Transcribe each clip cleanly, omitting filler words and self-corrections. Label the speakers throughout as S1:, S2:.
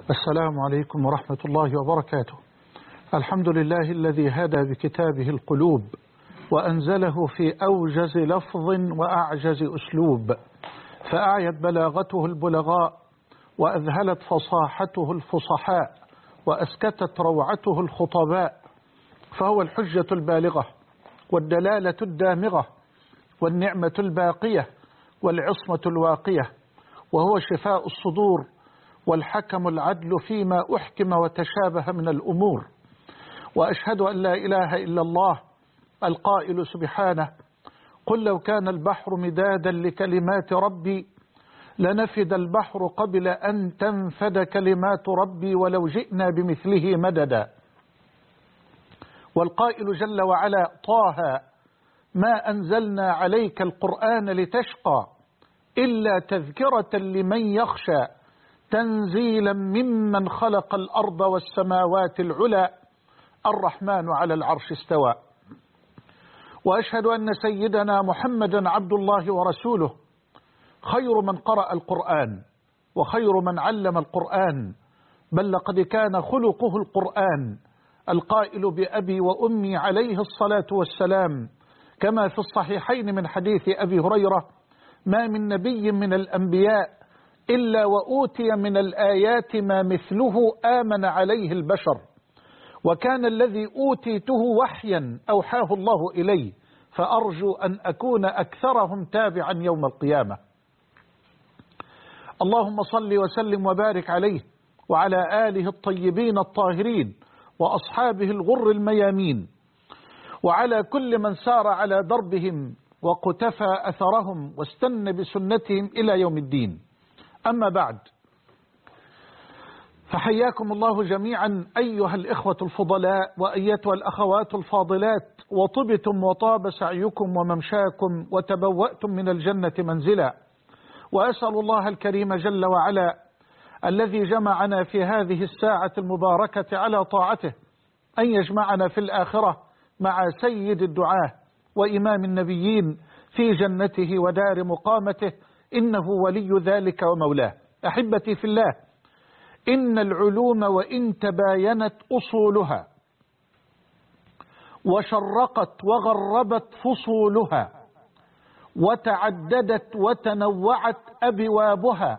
S1: السلام عليكم ورحمة الله وبركاته. الحمد لله الذي هدى بكتابه القلوب وأنزله في أوجز لفظ وأعجز أسلوب، فأعيت بلاغته البلغاء وأذهلت فصاحته الفصحاء وأسكتت روعته الخطباء، فهو الحجة البالغة والدلالة الدامغة والنعمة الباقية والعصمة الواقية، وهو شفاء الصدور والحكم العدل فيما أحكم وتشابه من الأمور. وأشهد أن لا إله إلا الله القائل سبحانه: قل لو كان البحر مدادا لكلمات ربي لنفد البحر قبل أن تنفد كلمات ربي ولو جئنا بمثله مددا. والقائل جل وعلا: طه ما أنزلنا عليك القرآن لتشقى إلا تذكرة لمن يخشى تنزيلا ممن خلق الأرض والسماوات العلى الرحمن على العرش استوى. وأشهد أن سيدنا محمدا عبد الله ورسوله، خير من قرأ القرآن وخير من علم القرآن، بل لقد كان خلقه القرآن، القائل بأبي وأمي عليه الصلاة والسلام، كما في الصحيحين من حديث أبي هريرة: ما من نبي من الأنبياء إلا وأوتي من الآيات ما مثله آمن عليه البشر، وكان الذي أوتيته وحيا أوحاه الله إلي، فأرجو أن أكون أكثرهم تابعا يوم القيامة. اللهم صل وسلم وبارك عليه وعلى آله الطيبين الطاهرين وأصحابه الغر الميامين، وعلى كل من سار على دربهم وقتفى أثرهم واستنى بسنتهم إلى يوم الدين. أما بعد، فحياكم الله جميعا أيها الإخوة الفضلاء وأيتها الأخوات الفاضلات، وطبتم وطاب سعيكم وممشاكم وتبوأتم من الجنة منزلا. وأسأل الله الكريم جل وعلا الذي جمعنا في هذه الساعة المباركة على طاعته أن يجمعنا في الآخرة مع سيد الدعاة وإمام النبيين في جنته ودار مقامته، إنه ولي ذلك ومولاه. أحبتي في الله، إن العلوم وإن تباينت أصولها وشرقت وغربت فصولها وتعددت وتنوعت أبوابها،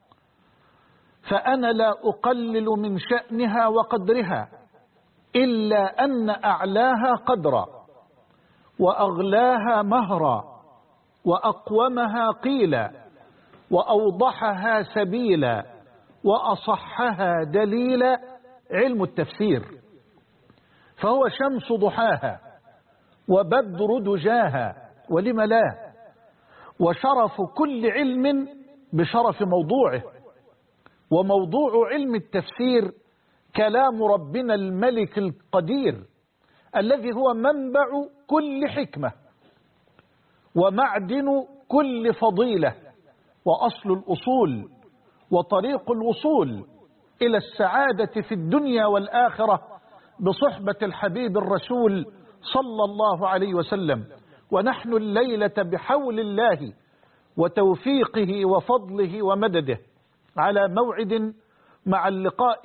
S1: فأنا لا أقلل من شأنها وقدرها، إلا أن أعلاها قدرا وأغلاها مهرا وأقومها قيلا وأوضحها سبيلا وأصحها دليلا علم التفسير، فهو شمس ضحاها وبدر دجاها، ولم لا، وشرف كل علم بشرف موضوعه. وموضوع علم التفسير كلام ربنا الملك القدير، الذي هو منبع كل حكمة ومعدن كل فضيلة وأصل الأصول وطريق الوصول إلى السعادة في الدنيا والآخرة بصحبة الحبيب الرسول صلى الله عليه وسلم. ونحن الليلة بحول الله وتوفيقه وفضله ومدده على موعد مع اللقاء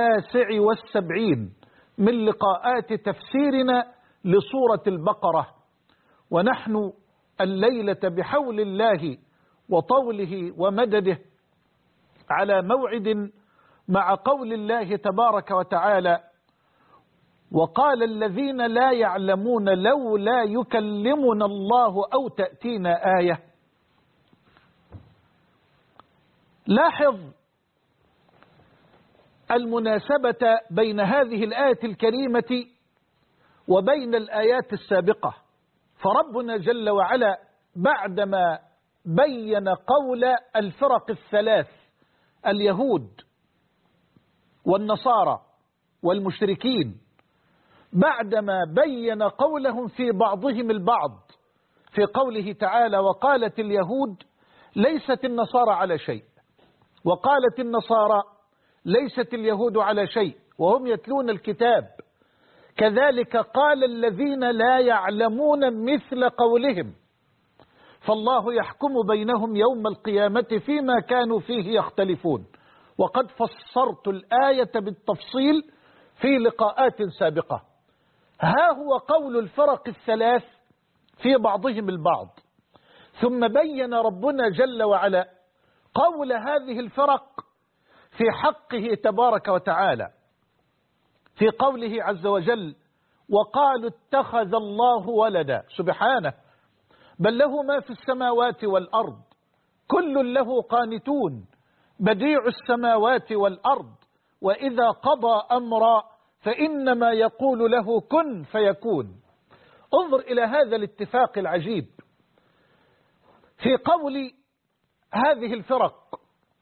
S1: 79 من لقاءات تفسيرنا لسورة البقرة، ونحن الليلة بحول الله وطوله ومدده على موعد مع قول الله تبارك وتعالى: وقال الذين لا يعلمون لولا يكلمنا الله أو تأتينا آية. لاحظ المناسبة بين هذه الآية الكريمة وبين الآيات السابقة، فربنا جل وعلا بعدما بين قول الفرق الثلاث اليهود والنصارى والمشركين، بعدما بين قولهم في بعضهم البعض في قوله تعالى: وقالت اليهود ليست النصارى على شيء، وقالت النصارى ليست اليهود على شيء وهم يتلون الكتاب، كذلك قال الذين لا يعلمون مثل قولهم، فالله يحكم بينهم يوم القيامة فيما كانوا فيه يختلفون. وقد فسرت الآية بالتفصيل في لقاءات سابقة. ها هو قول الفرق الثلاث في بعضهم البعض، ثم بين ربنا جل وعلا قول هذه الفرق في حقه تبارك وتعالى في قوله عز وجل: وقالوا اتخذ الله ولدا. سبحانه، بل له ما في السماوات والأرض، كل له قانتون، بديع السماوات والأرض، وإذا قضى أمرا فإنما يقول له كن فيكون. انظر إلى هذا الاتفاق العجيب في قول هذه الفرق،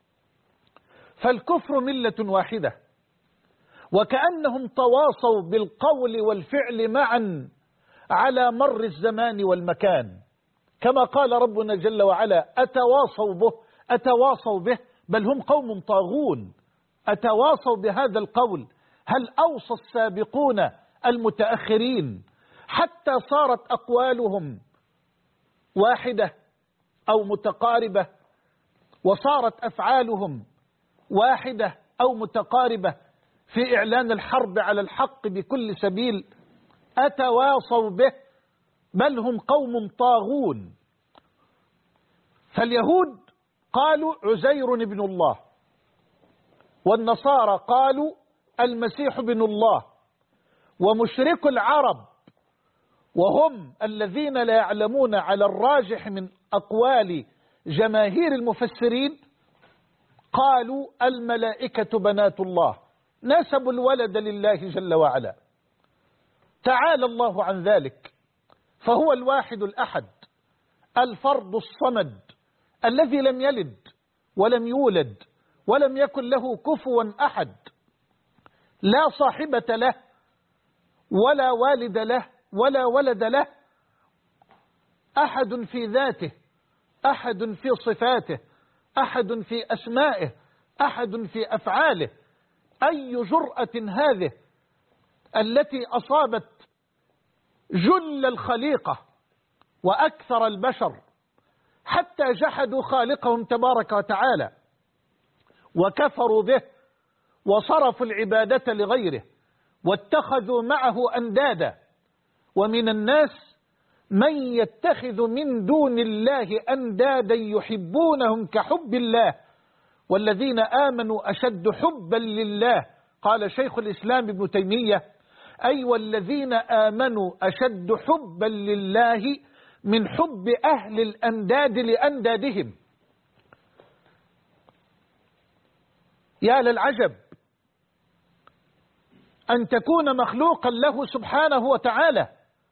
S1: فالكفر ملة واحدة، وكأنهم تواصوا بالقول والفعل معا على مر الزمان والمكان، كما قال ربنا جل وعلا: أتواصوا به بل هم قوم طاغون. أتواصوا بهذا القول، هل أوصى السابقون المتأخرين حتى صارت أقوالهم واحدة أو متقاربة، وصارت أفعالهم واحدة أو متقاربة في إعلان الحرب على الحق بكل سبيل؟ أتواصوا به بل هم قوم طاغون. فاليهود قالوا عزير ابن الله، والنصارى قالوا المسيح ابن الله، ومشرك العرب وهم الذين لا يعلمون على الراجح من أقوال جماهير المفسرين قالوا الملائكة بنات الله، نسبوا الولد لله جل وعلا. تعالى الله عن ذلك، فهو الواحد الأحد الفرد الصمد الذي لم يلد ولم يولد ولم يكن له كفوا أحد، لا صاحبة له ولا والد له ولا ولد له، أحد في ذاته، أحد في صفاته، أحد في أسمائه، أحد في أفعاله. أي جرأة هذه التي أصابت جل الخليقة وأكثر البشر حتى جحدوا خالقهم تبارك وتعالى وكفروا به وصرفوا العبادة لغيره واتخذوا معه أندادا. ومن الناس من يتخذ من دون الله أندادا يحبونهم كحب الله والذين آمنوا أشد حبا لله. قال شيخ الإسلام ابن تيمية: أي والذين آمنوا أشد حبا لله من حب أهل الأنداد لأندادهم. يا للعجب أن تكون مخلوقا له سبحانه وتعالى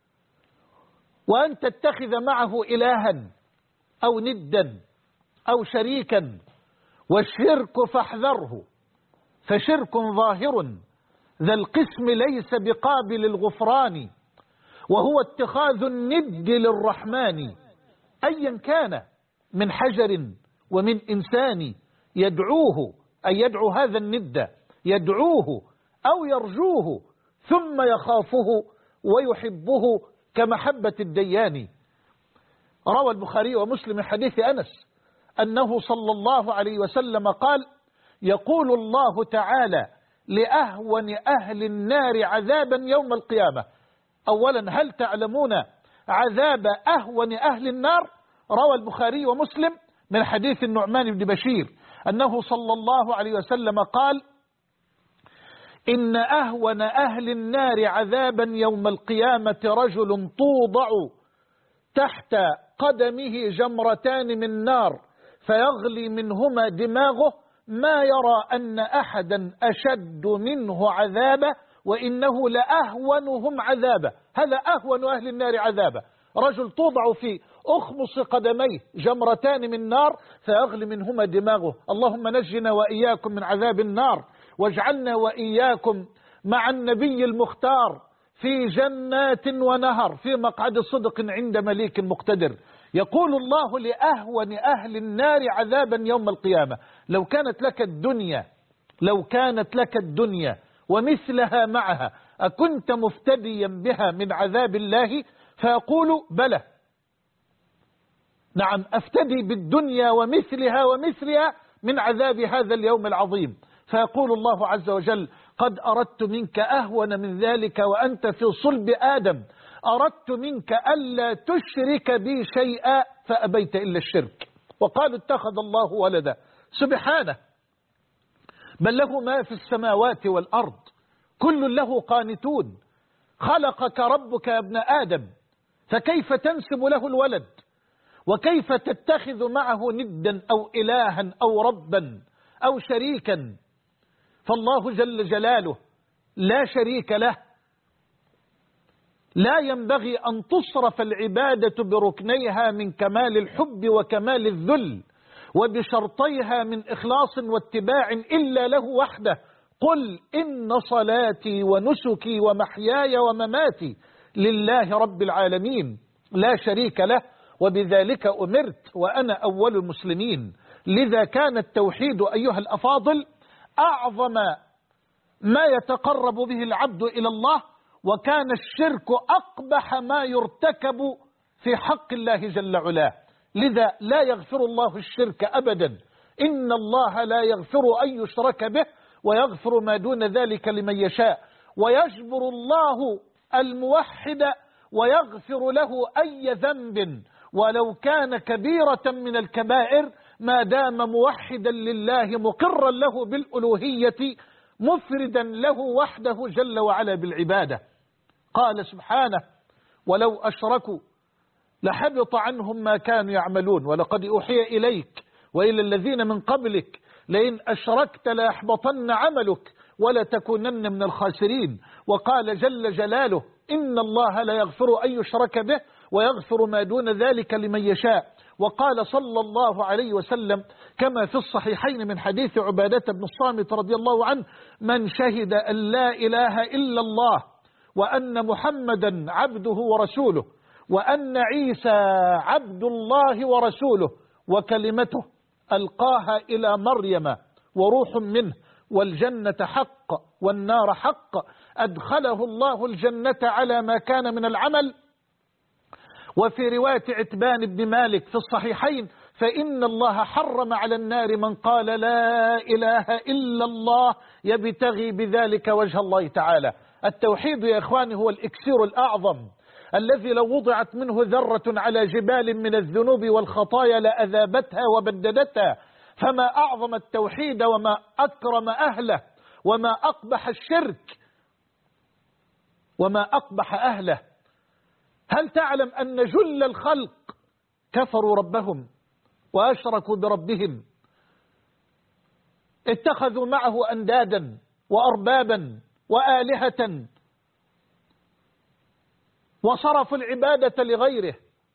S1: وأن تتخذ معه إلها أو ندا أو شريكا. والشرك فاحذره، فشرك ظاهر ذا القسم ليس بقابل الغفران، وهو اتخاذ الند للرحمن أيا كان من حجر ومن إنسان يدعوه، أي يدعو هذا الند، يدعوه أو يرجوه ثم يخافه ويحبه كمحبة الديان. روى البخاري ومسلم من حديث أنس أنه صلى الله عليه وسلم قال: يقول الله تعالى لأهون أهل النار عذابا يوم القيامة. أولا، هل تعلمون عذاب أهون أهل النار؟ روى البخاري ومسلم من حديث النعمان بن بشير أنه صلى الله عليه وسلم قال: إن أهون أهل النار عذابا يوم القيامة رجل توضع تحت قدمه جمرتان من نار فيغلي منهما دماغه ما يرى أن أحدا أشد منه عذابا وإنه لأهونهم عذابا. هذا أهون أهل النار عذابا، رجل توضع في أخمص قدميه جمرتان من نار فيغلي منهما دماغه. اللهم نجنا وإياكم من عذاب النار، واجعلنا وإياكم مع النبي المختار في جنات ونهر في مقعد صدق عند مليك مقتدر. يقول الله لأهون أهل النار عذابا يوم القيامة. لو كانت لك الدنيا ومثلها معها أكنت مفتديا بها من عذاب الله؟ فيقول: بلى، نعم، أفتدي بالدنيا ومثلها من عذاب هذا اليوم العظيم. فيقول الله عز وجل: قد أردت منك أهون من ذلك وأنت في صلب آدم، أردت منك ألا تشرك بي شيئا فأبيت إلا الشرك. وقالوا اتخذ الله ولدا، سبحانه، بل له ما في السماوات والأرض، كل له قانتون. خلقك ربك يا ابن آدم، فكيف تنسب له الولد؟ وكيف تتخذ معه ندا أو إلها أو ربا أو شريكا؟ فالله جل جلاله لا شريك له، لا ينبغي أن تصرف العبادة بركنيها من كمال الحب وكمال الذل وبشرطيها من إخلاص واتباع إلا له وحده. قل إن صلاتي ونسكي ومحياي ومماتي لله رب العالمين لا شريك له، وبذلك أمرت وأنا أول المسلمين. لذا كان التوحيد أيها الأفاضل أعظم ما يتقرب به العبد إلى الله، وكان الشرك أقبح ما يرتكب في حق الله جل علاه. لذا لا يغفر الله الشرك أبدا، إن الله لا يغفر أن يشرك به ويغفر ما دون ذلك لمن يشاء، ويجبر الله الموحد ويغفر له أي ذنب ولو كان كبيرة من الكبائر ما دام موحدا لله مقرا له بالألوهية مفردا له وحده جل وعلا بالعبادة. قال سبحانه: ولو أشركوا لحبط عنهم ما كانوا يعملون ولقد أوحي إليك وإلى الذين من قبلك لئن أشركت ليحبطن عملك ولتكونن من الخاسرين. وقال جل جلاله: إن الله لا يغفر أن يشرك به ويغفر ما دون ذلك لمن يشاء. وقال صلى الله عليه وسلم كما في الصحيحين من حديث عبادة بن الصامت رضي الله عنه: من شهد أن لا إله إلا الله وأن محمدا عبده ورسوله وأن عيسى عبد الله ورسوله وكلمته ألقاها إلى مريم وروح منه والجنة حق والنار حق أدخله الله الجنة على ما كان من العمل. وفي رواية عتبان بن مالك في الصحيحين: فإن الله حرم على النار من قال لا إله إلا الله يبتغي بذلك وجه الله تعالى. التوحيد يا إخواني هو الإكسير الأعظم الذي لو وضعت منه ذرة على جبال من الذنوب والخطايا لأذابتها وبددتها. فما أعظم التوحيد وما أكرم أهله وما أقبح الشرك وما أقبح أهله. هل تعلم أن جل الخلق كفروا ربهم وأشركوا بربهم، اتخذوا معه أندادا وأربابا وآلهة وصرفوا العبادة لغيره.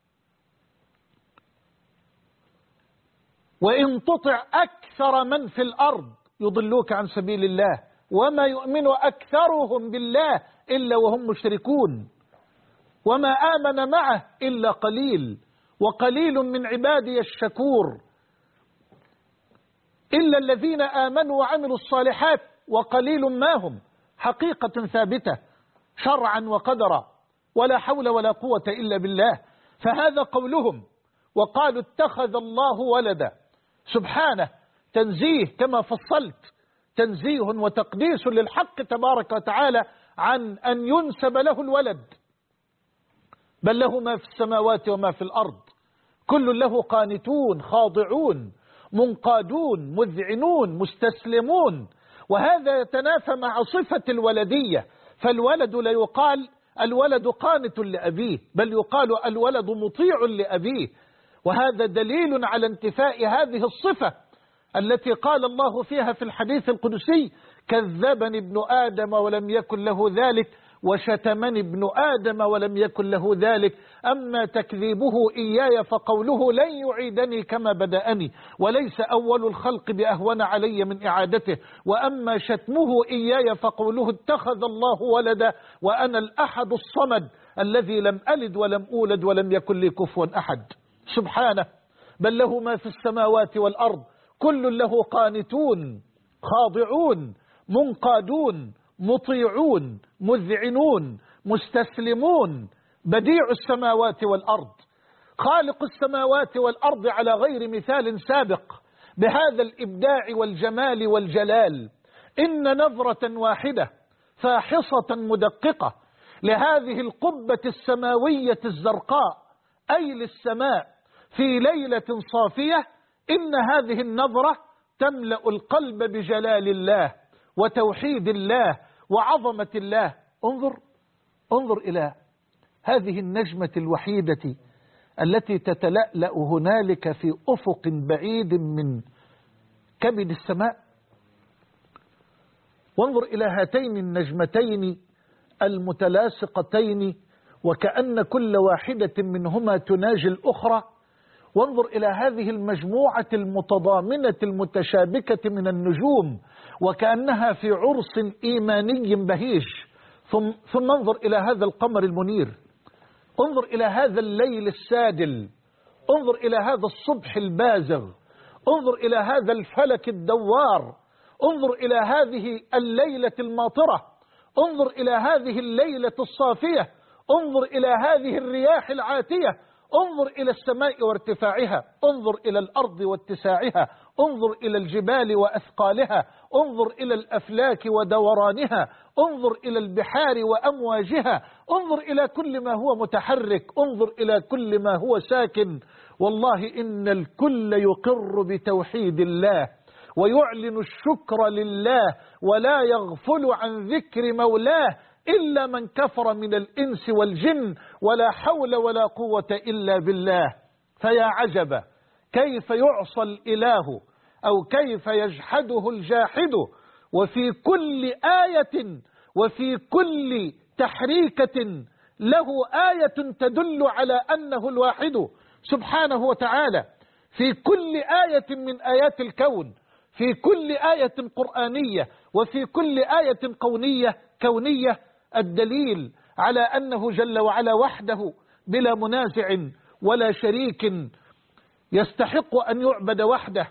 S1: وإن تطع أكثر من في الأرض يضلوك عن سبيل الله وما يؤمن أكثرهم بالله إلا وهم مشركون وما آمن معه إلا قليل وقليل من عبادي الشكور إلا الذين آمنوا وعملوا الصالحات وقليل ما هم. حقيقة ثابتة شرعا وقدرا ولا حول ولا قوة إلا بالله. فهذا قولهم. وقالوا اتخذ الله ولدا، سبحانه تنزيه كما فصلت، تنزيه وتقديس للحق تبارك وتعالى عن أن ينسب له الولد، بل له ما في السماوات وما في الأرض، كل له قانتون خاضعون منقادون مذعنون مستسلمون. وهذا يتنافى مع صفة الولدية، فالولد لا يقال الولد قانت لأبيه، بل يقال الولد مطيع لأبيه. وهذا دليل على انتفاء هذه الصفة التي قال الله فيها في الحديث القدسي: كذبني ابن آدم ولم يكن له ذلك وشتمني ابن آدم ولم يكن له ذلك. أما تكذيبه إياي فقوله لن يعيدني كما بدأني وليس أول الخلق بأهون علي من إعادته. وأما شتمه إياي فقوله اتخذ الله ولدا وأنا الأحد الصمد الذي لم ألد ولم أولد ولم يكن لي كفوا أحد. سبحانه، بل له ما في السماوات والأرض، كل له قانتون خاضعون منقادون مطيعون مذعنون مستسلمون. بديع السماوات والأرض، خالق السماوات والأرض على غير مثال سابق، بهذا الإبداع والجمال والجلال. إن نظرة واحدة فاحصة مدققة لهذه القبة السماوية الزرقاء أي للسماء في ليلة صافية، إن هذه النظرة تملأ القلب بجلال الله وتوحيد الله وعظمة الله. انظر إلى هذه النجمة الوحيدة التي تتلألأ هنالك في أفق بعيد من كبد السماء، وانظر إلى هاتين النجمتين المتلاصقتين وكأن كل واحدة منهما تناجي الأخرى. وانظر إلى هذه المجموعة المتضامنة المتشابكة من النجوم وكأنها في عرس إيماني بهيج. ثم انظر إلى هذا القمر المنير، انظر إلى هذا الليل السادل، انظر إلى هذا الصبح البازغ، انظر إلى هذا الفلك الدوار، انظر إلى هذه الليلة الماطرة، انظر إلى هذه الليلة الصافية، انظر إلى هذه الرياح العاتية، انظر إلى السماء وارتفاعها، انظر إلى الأرض واتساعها، انظر إلى الجبال وأثقالها، انظر إلى الأفلاك ودورانها، انظر إلى البحار وأمواجها، انظر إلى كل ما هو متحرك، انظر إلى كل ما هو ساكن. والله إن الكل يقر بتوحيد الله ويعلن الشكر لله ولا يغفل عن ذكر مولاه إلا من كفر من الإنس والجن، ولا حول ولا قوة إلا بالله. فيا عجب كيف يعصى الإله أو كيف يجحده الجاحد، وفي كل آية وفي كل تحريكة له آية تدل على أنه الواحد سبحانه وتعالى. في كل آية من آيات الكون، في كل آية قرآنية وفي كل آية كونية الدليل على أنه جل وعلا وحده بلا منازع ولا شريك، يستحق أن يعبد وحده،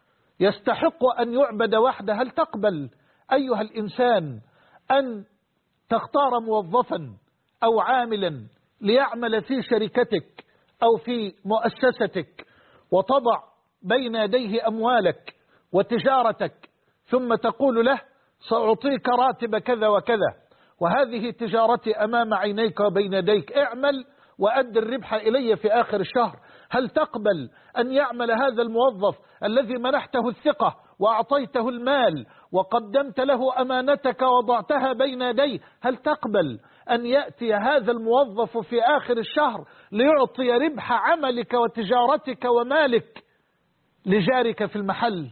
S1: يستحق أن يعبد وحده. هل تقبل أيها الإنسان أن تختار موظفا أو عاملا ليعمل في شركتك أو في مؤسستك وتضع بين يديه أموالك وتجارتك ثم تقول له سأعطيك راتب كذا وكذا وهذه تجارتي أمام عينيك وبين يديك، اعمل وأد الربح إلي في آخر الشهر؟ هل تقبل أن يعمل هذا الموظف الذي منحته الثقة وأعطيته المال وقدمت له أمانتك وضعتها بين يديه، هل تقبل أن يأتي هذا الموظف في آخر الشهر ليعطي ربح عملك وتجارتك ومالك لجارك في المحل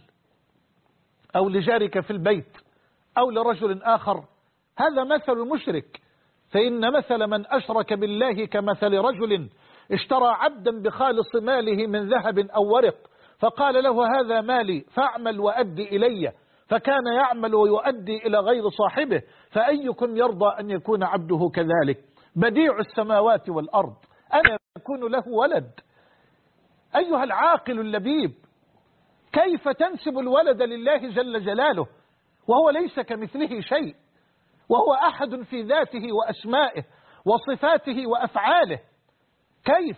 S1: أو لجارك في البيت أو لرجل آخر؟ هذا مثل المشرك. فإن مثل من أشرك بالله كمثل رجل اشترى عبدا بخالص ماله من ذهب أو ورق فقال له هذا مالي فاعمل وأدي إلي، فكان يعمل ويؤدي إلى غير صاحبه، فأيكم يرضى أن يكون عبده كذلك؟ بديع السماوات والأرض أنا يكون له ولد؟ أيها العاقل اللبيب، كيف تنسب الولد لله جل جلاله وهو ليس كمثله شيء، وهو أحد في ذاته وأسمائه وصفاته وأفعاله؟ كيف؟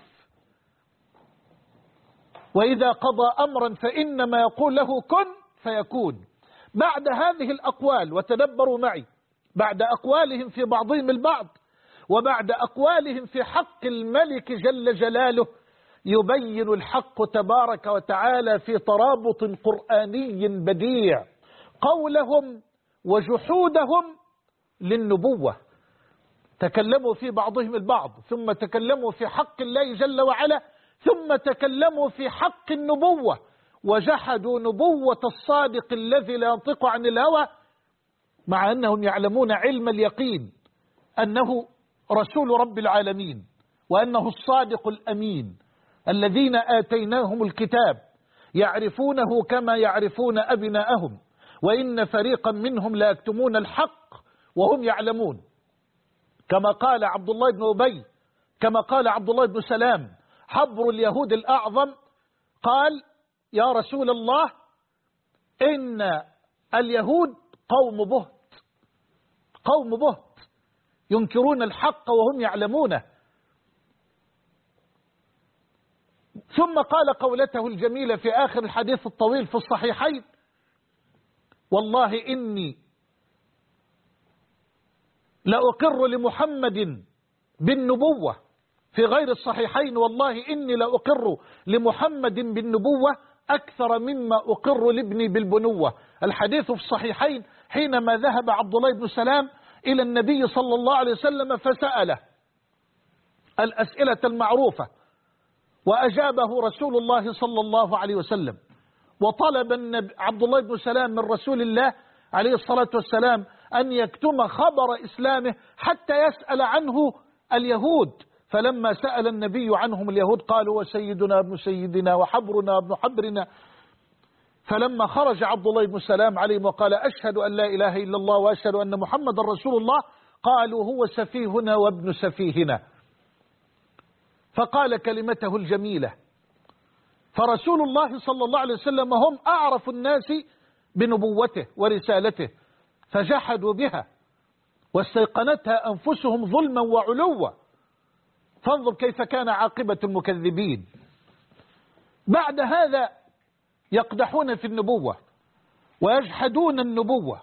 S1: وإذا قضى أمرا فإنما يقول له كن فيكون. بعد هذه الأقوال، وتدبروا معي، بعد أقوالهم في بعضهم البعض وبعد أقوالهم في حق الملك جل جلاله، يبين الحق تبارك وتعالى في ترابط قرآني بديع قولهم وجحودهم للنبوة. تكلموا في بعضهم البعض ثم تكلموا في حق الله جل وعلا ثم تكلموا في حق النبوة وجحدوا نبوة الصادق الذي لا ينطق عن الهوى، مع أنهم يعلمون علم اليقين أنه رسول رب العالمين وأنه الصادق الأمين الذين آتيناهم الكتاب يعرفونه كما يعرفون أبناءهم وإن فريقا منهم لا يكتمون الحق وهم يعلمون. كما قال عبد الله بن أبي، كما قال عبد الله بن سلام حبر اليهود الأعظم، قال يا رسول الله إن اليهود قوم بهت، قوم بهت ينكرون الحق وهم يعلمونه. ثم قال قولته الجميلة في آخر الحديث الطويل في الصحيحين: والله إني لأقر لمحمد بالنبوة. في غير الصحيحين: والله إني لأقر لمحمد بالنبوة أكثر مما أقر لابني بالبنوة. الحديث في الصحيحين حينما ذهب عبد الله بن سلام إلى النبي صلى الله عليه وسلم فسأله الأسئلة المعروفة، وأجابه رسول الله صلى الله عليه وسلم. وطلب عبد الله بن سلام من رسول الله عليه الصلاة والسلام أن يكتم خبر إسلامه حتى يسأل عنه اليهود، فلما سأل النبي عنهم اليهود قالوا: وسيدنا ابن سيدنا وحبرنا ابن حبرنا. فلما خرج عبد الله بن سلام عليهم وقال: أشهد أن لا إله إلا الله وأشهد أن محمد رسول الله، قالوا: هو سفيهنا وابن سفيهنا. فقال كلمته الجميلة. فرسول الله صلى الله عليه وسلم هم أعرف الناس بنبوته ورسالته، فجحدوا بها واستيقنتها أنفسهم ظلما وعلوا. فانظر كيف كان عاقبة المكذبين. بعد هذا يقدحون في النبوة ويجحدون النبوة،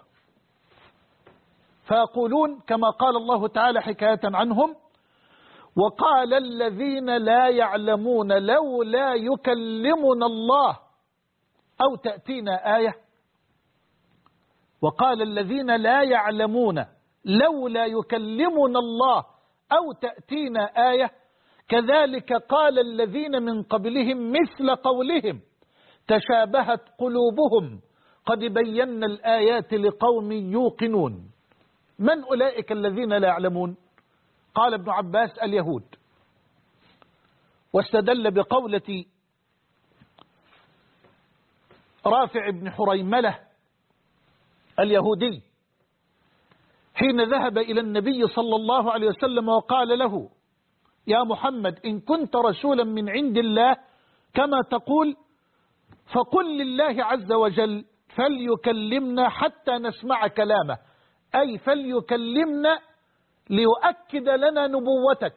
S1: فيقولون كما قال الله تعالى حكاية عنهم: وقال الذين لا يعلمون لولا يكلمنا الله أو تأتينا آية. وقال الذين لا يعلمون لولا يكلمنا الله أو تأتينا آية. كذلك قال الذين من قبلهم مثل قولهم تشابهت قلوبهم قد بينا الآيات لقوم يوقنون. من أولئك الذين لا يعلمون؟ قال ابن عباس: اليهود. واستدل بقولة رافع بن حريملة اليهودي حين ذهب إلى النبي صلى الله عليه وسلم وقال له: يا محمد، إن كنت رسولا من عند الله كما تقول فقل لله عز وجل فليكلمنا حتى نسمع كلامه، أي فليكلمنا ليؤكد لنا نبوتك،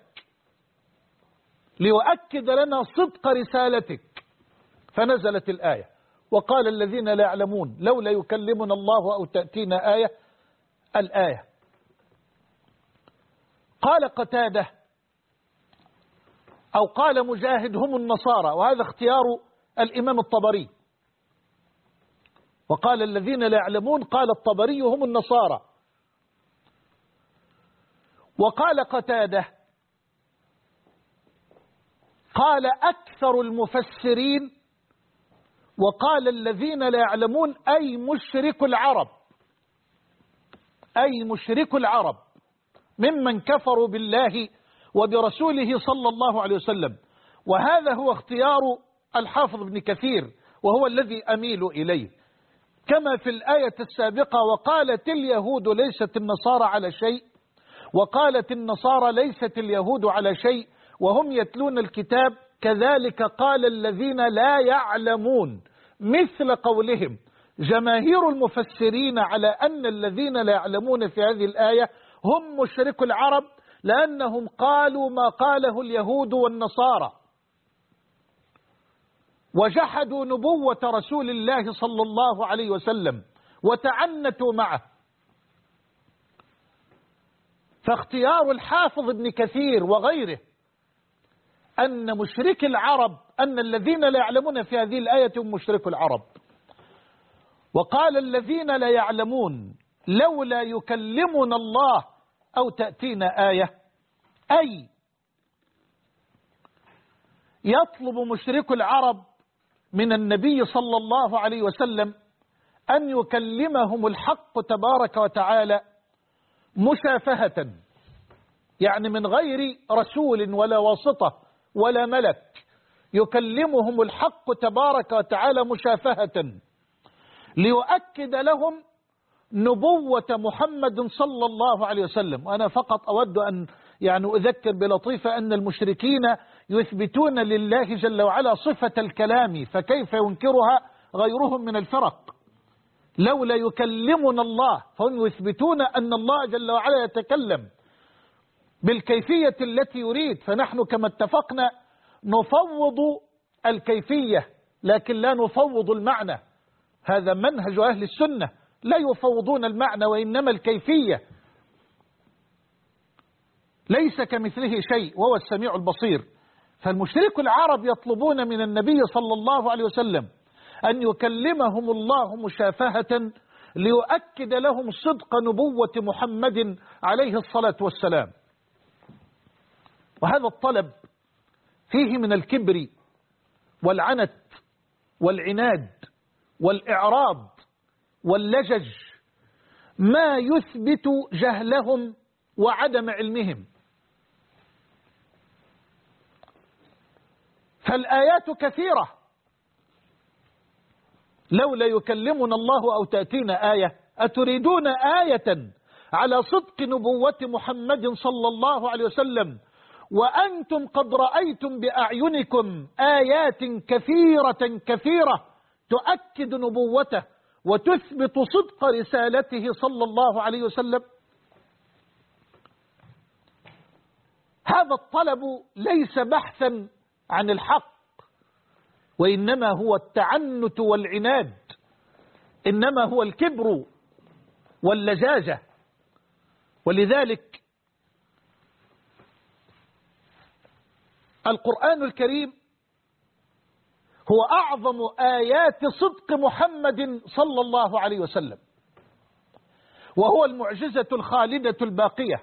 S1: ليؤكد لنا صدق رسالتك. فنزلت الآية: وقال الذين لا يعلمون لولا يكلمنا الله أو تأتينا آية. الآية. قال قتادة أو قال مجاهد: هم النصارى، وهذا اختيار الإمام الطبري. وقال الذين لا يعلمون، قال الطبري: هم النصارى. وقال قتادة قال أكثر المفسرين: وقال الذين لا يعلمون أي مشرك العرب، أي مشرك العرب ممن كفروا بالله وبرسوله صلى الله عليه وسلم. وهذا هو اختيار الحافظ ابن كثير، وهو الذي أميل إليه، كما في الآية السابقة: وقالت اليهود ليست النصارى على شيء، وقالت النصارى ليست اليهود على شيء وهم يتلون الكتاب، كذلك قال الذين لا يعلمون مثل قولهم. جماهير المفسرين على أن الذين لا يعلمون في هذه الآية هم مشرك العرب، لأنهم قالوا ما قاله اليهود والنصارى، وجحدوا نبوة رسول الله صلى الله عليه وسلم وتعنتوا معه. فاختيار الحافظ ابن كثير وغيره أن مشرك العرب، أن الذين لا يعلمون في هذه الآية هم مشرك العرب. وقال الذين لا يعلمون لولا يكلمنا الله أو تأتينا آية، أي يطلب مشرك العرب من النبي صلى الله عليه وسلم أن يكلمهم الحق تبارك وتعالى مشافهة، يعني من غير رسول ولا واسطة ولا ملك، يكلمهم الحق تبارك وتعالى مشافهة ليؤكد لهم نبوة محمد صلى الله عليه وسلم. وأنا فقط أود أن أذكر بلطيفة أن المشركين يثبتون لله جل وعلا صفة الكلام، فكيف ينكرها غيرهم من الفرق؟ لولا يكلمنا الله، فهم يثبتون أن الله جل وعلا يتكلم بالكيفية التي يريد. فنحن كما اتفقنا نفوض الكيفية لكن لا نفوض المعنى. هذا منهج أهل السنة، لا يفوضون المعنى وإنما الكيفية. ليس كمثله شيء وهو السميع البصير. فالمشرك العرب يطلبون من النبي صلى الله عليه وسلم أن يكلمهم الله مشافهة ليؤكد لهم صدق نبوة محمد عليه الصلاة والسلام. وهذا الطلب فيه من الكبر والعنت والعناد والإعراض واللجج ما يثبت جهلهم وعدم علمهم. فالآيات كثيرة، لولا يكلمنا الله أو تأتينا آية. أتريدون آية على صدق نبوة محمد صلى الله عليه وسلم وأنتم قد رأيتم بأعينكم آيات كثيرة تؤكد نبوته وتثبت صدق رسالته صلى الله عليه وسلم؟ هذا الطلب ليس بحثا عن الحق، وإنما هو التعنت والعناد، إنما هو الكبر واللجاجة. ولذلك القرآن الكريم هو أعظم آيات صدق محمد صلى الله عليه وسلم، وهو المعجزة الخالدة الباقية.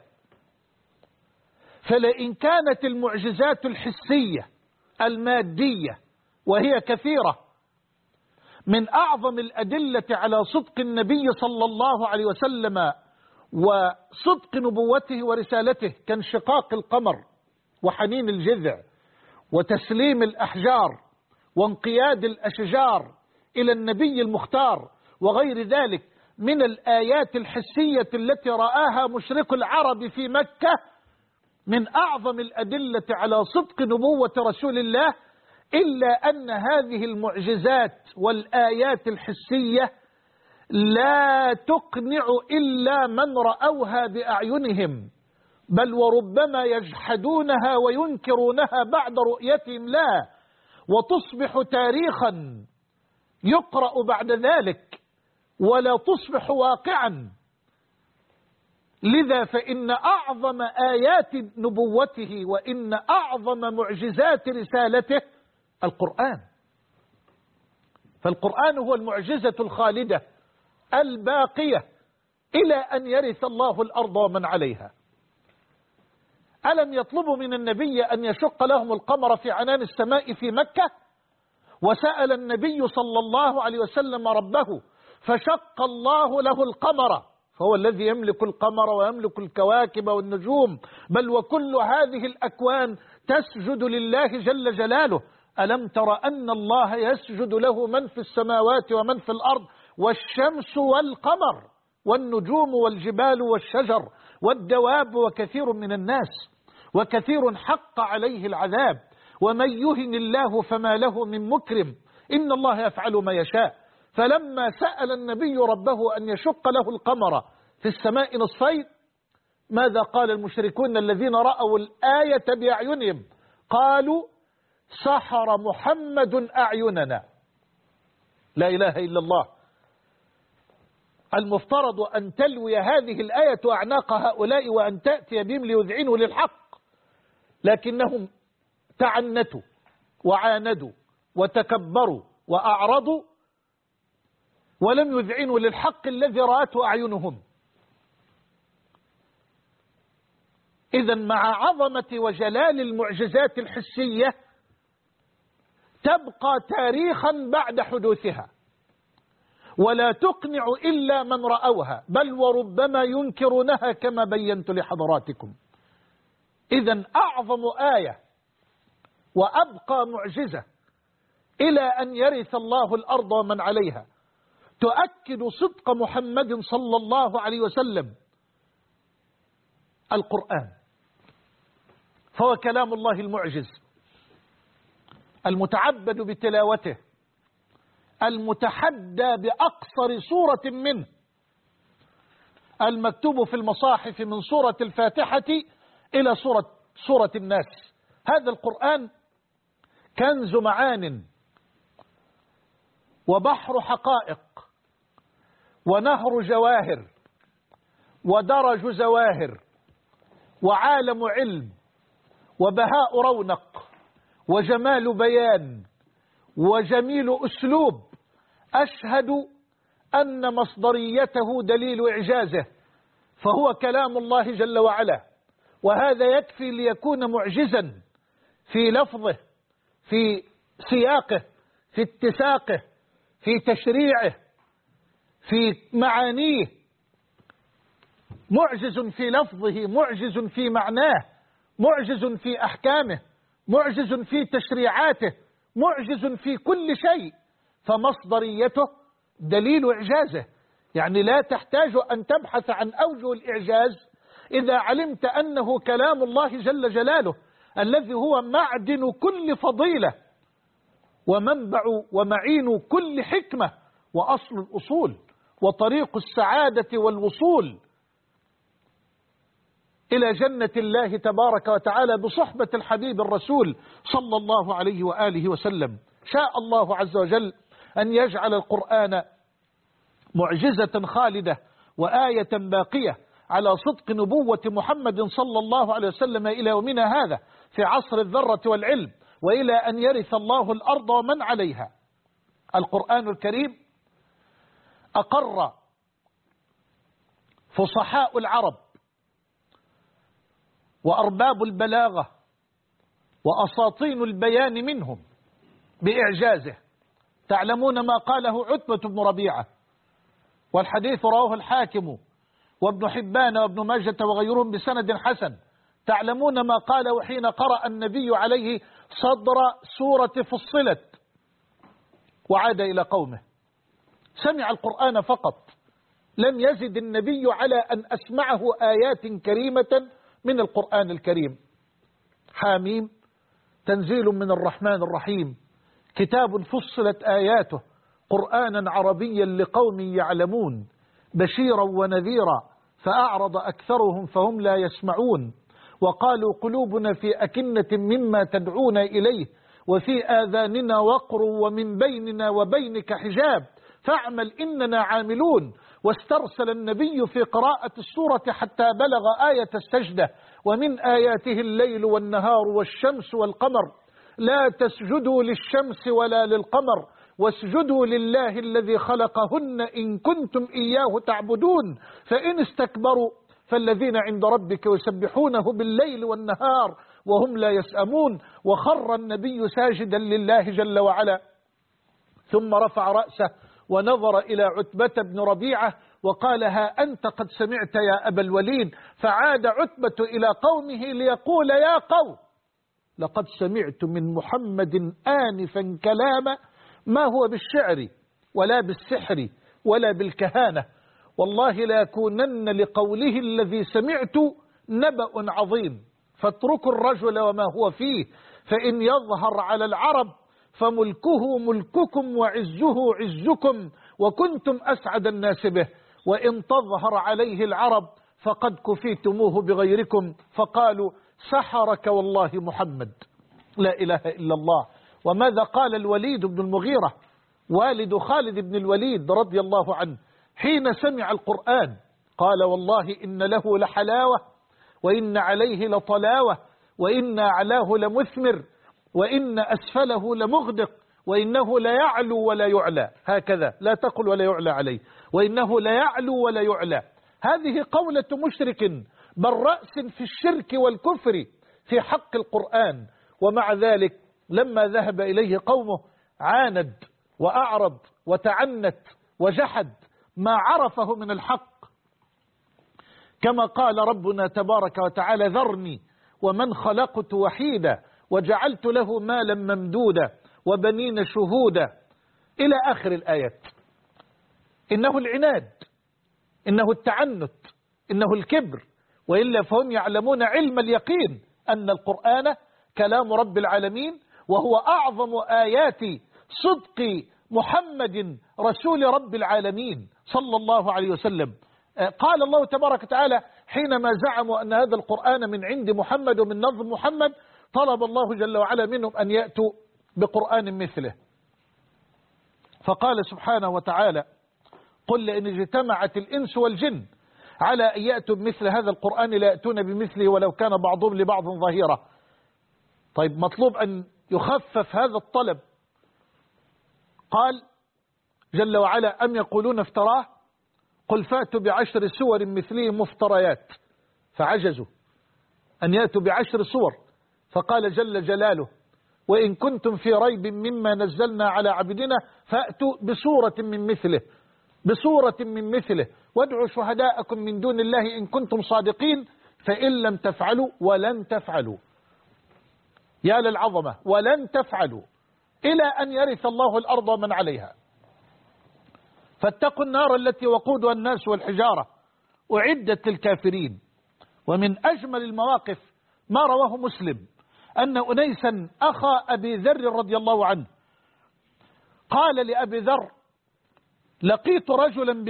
S1: فلئن كانت المعجزات الحسية المادية وهي كثيرة من أعظم الأدلة على صدق النبي صلى الله عليه وسلم وصدق نبوته ورسالته كانشقاق القمر وحنين الجذع وتسليم الأحجار وانقياد الأشجار إلى النبي المختار وغير ذلك من الآيات الحسية التي رآها مشرك العرب في مكة، من أعظم الأدلة على صدق نبوة رسول الله، إلا أن هذه المعجزات والآيات الحسية لا تقنع إلا من رأوها بأعينهم، بل وربما يجحدونها وينكرونها بعد رؤيتهم لها، وتصبح تاريخا يقرأ بعد ذلك ولا تصبح واقعا. لذا فإن أعظم آيات نبوته وإن أعظم معجزات رسالته القرآن. فالقرآن هو المعجزة الخالدة الباقية إلى أن يرث الله الأرض ومن عليها. ألم يطلبوا من النبي أن يشق لهم القمر في عنان السماء في مكة؟ وسأل النبي صلى الله عليه وسلم ربه فشق الله له القمر، فهو الذي يملك القمر ويملك الكواكب والنجوم، بل وكل هذه الأكوان تسجد لله جل جلاله. ألم تر أن الله يسجد له من في السماوات ومن في الأرض والشمس والقمر والنجوم والجبال والشجر والدواب وكثير من الناس، وكثير حق عليه العذاب، ومن يهن الله فما له من مكرم، إن الله يفعل ما يشاء. فلما سأل النبي ربه أن يشق له القمر في السماء نصفين، ماذا قال المشركون الذين رأوا الآية بأعينهم؟ قالوا سحر محمد أعيننا. لا إله إلا الله. المفترض أن تلوي هذه الآية أعناق هؤلاء وأن تأتي بهم ليذعنوا للحق، لكنهم تعنتوا وعاندوا وتكبروا وأعرضوا ولم يذعنوا للحق الذي رأته أعينهم. إذن مع عظمة وجلال المعجزات الحسية تبقى تاريخا بعد حدوثها، ولا تقنع إلا من رأوها، بل وربما ينكرونها كما بينت لحضراتكم. إذن أعظم آية وأبقى معجزة إلى أن يرث الله الأرض ومن عليها تؤكد صدق محمد صلى الله عليه وسلم القرآن، فهو كلام الله المعجز المتعبد بتلاوته، المتحدى بأقصر سورة منه، المكتوب في المصاحف من سورة الفاتحة إلى سورة الناس. هذا القرآن كنز معان وبحر حقائق ونهر جواهر ودرج زواهر وعالم علم وبهاء رونق وجمال بيان وجميل أسلوب. أشهد أن مصدريته دليل إعجازه، فهو كلام الله جل وعلا، وهذا يكفي ليكون معجزا في لفظه، في سياقه، في اتساقه، في تشريعه، في معانيه. معجز في لفظه، معجز في معناه، معجز في أحكامه، معجز في تشريعاته، معجز في كل شيء، فمصدريته دليل إعجازه. يعني لا تحتاج أن تبحث عن أوجه الإعجاز إذا علمت أنه كلام الله جل جلاله، الذي هو معدن كل فضيلة ومنبع ومعين كل حكمة وأصل الأصول وطريق السعادة والوصول إلى جنة الله تبارك وتعالى بصحبة الحبيب الرسول صلى الله عليه وآله وسلم. شاء الله عز وجل أن يجعل القرآن معجزة خالدة وآية باقية على صدق نبوة محمد صلى الله عليه وسلم إلى يومنا هذا في عصر الذرة والعلم، وإلى أن يرث الله الأرض ومن عليها. القرآن الكريم أقر فصحاء العرب وأرباب البلاغة وأساطين البيان منهم بإعجازه. تعلمون ما قاله عتبة بن ربيعة، والحديث رواه الحاكم وابن حبان وابن ماجة وغيرهم بسند حسن. تعلمون ما قاله حين قرأ النبي عليه صدر سورة فصلت وعاد إلى قومه، سمع القرآن فقط، لم يزد النبي على أن أسمعه آيات كريمة من القرآن الكريم. حاميم تنزيل من الرحمن الرحيم، كتاب فصلت آياته قرآنا عربيا لقوم يعلمون، بشيرا ونذيرا فأعرض أكثرهم فهم لا يسمعون، وقالوا قلوبنا في أكنة مما تدعون إليه وفي آذاننا وقر ومن بيننا وبينك حجاب فاعمل إننا عاملون. واسترسل النبي في قراءة السورة حتى بلغ آية السجدة، ومن آياته الليل والنهار والشمس والقمر لا تسجدوا للشمس ولا للقمر واسجدوا لله الذي خلقهن إن كنتم إياه تعبدون فإن استكبروا فالذين عند ربك يسبحونه بالليل والنهار وهم لا يسأمون. وخر النبي ساجدا لله جل وعلا، ثم رفع رأسه ونظر إلى عتبة بن ربيعة وقال: ها أنت قد سمعت يا أبا الوليد. فعاد عتبة إلى قومه ليقول: يا قوم لقد سمعت من محمد آنفا كلاما ما هو بالشعر ولا بالسحر ولا بالكهانة، والله لا يكونن لقوله الذي سمعت نبأ عظيم، فاتركوا الرجل وما هو فيه، فإن يظهر على العرب فملكه ملككم وعزه عزكم وكنتم أسعد الناس به، وإن تظهر عليه العرب فقد كفيتموه بغيركم. فقالوا: سحرك والله محمد. لا إله إلا الله. وماذا قال الوليد بن المغيرة والد خالد بن الوليد رضي الله عنه حين سمع القرآن؟ قال: والله إن له لحلاوة وإن عليه لطلاوة وإن أعلاه لمثمر وإن أسفله لمغدق وإنه لا يعلو ولا يعلى. هكذا لا تقل ولا يعلى عليه، وإنه لا يعلو ولا يعلى. هذه قولة مشرك بل رأس في الشرك والكفر في حق القرآن. ومع ذلك لما ذهب إليه قومه عاند وأعرض وتعنت وجحد ما عرفه من الحق، كما قال ربنا تبارك وتعالى: ذرني ومن خلقت وحيدا وجعلت له مالا ممدودا وبنين شهودا إلى آخر الآيات. إنه العناد، إنه التعنت، إنه الكبر، وإلا فهم يعلمون علم اليقين أن القرآن كلام رب العالمين، وهو أعظم آيات صدق محمد رسول رب العالمين صلى الله عليه وسلم. قال الله تبارك وتعالى حينما زعموا أن هذا القرآن من عند محمد ومن نظم محمد، طلب الله جل وعلا منهم أن يأتوا بقرآن مثله. فقال سبحانه وتعالى: قل لئن اجتمعت الإنس والجن على أن يأتوا بمثل هذا القرآن لا يأتون بمثله ولو كان بعضهم لبعض ظهيرا. طيب مطلوب أن يخفف هذا الطلب. قال جل وعلا: أم يقولون افتراه قل فأتوا بعشر سور مثله مفتريات، فعجزوا أن يأتوا بعشر سور. فقال جل جلاله: وإن كنتم في ريب مما نزلنا على عبدنا فأتوا بسورة من مثله وادعوا شهداءكم من دون الله إن كنتم صادقين فإن لم تفعلوا ولن تفعلوا. يا للعظمة، ولن تفعلوا إلى أن يرث الله الأرض ومن عليها. فاتقوا النار التي وقودها الناس والحجارة أعدت للكافرين. ومن أجمل المواقف ما رواه مسلم أن أنيسا أخا أبي ذر رضي الله عنه قال لأبي ذر: لقيت رجلا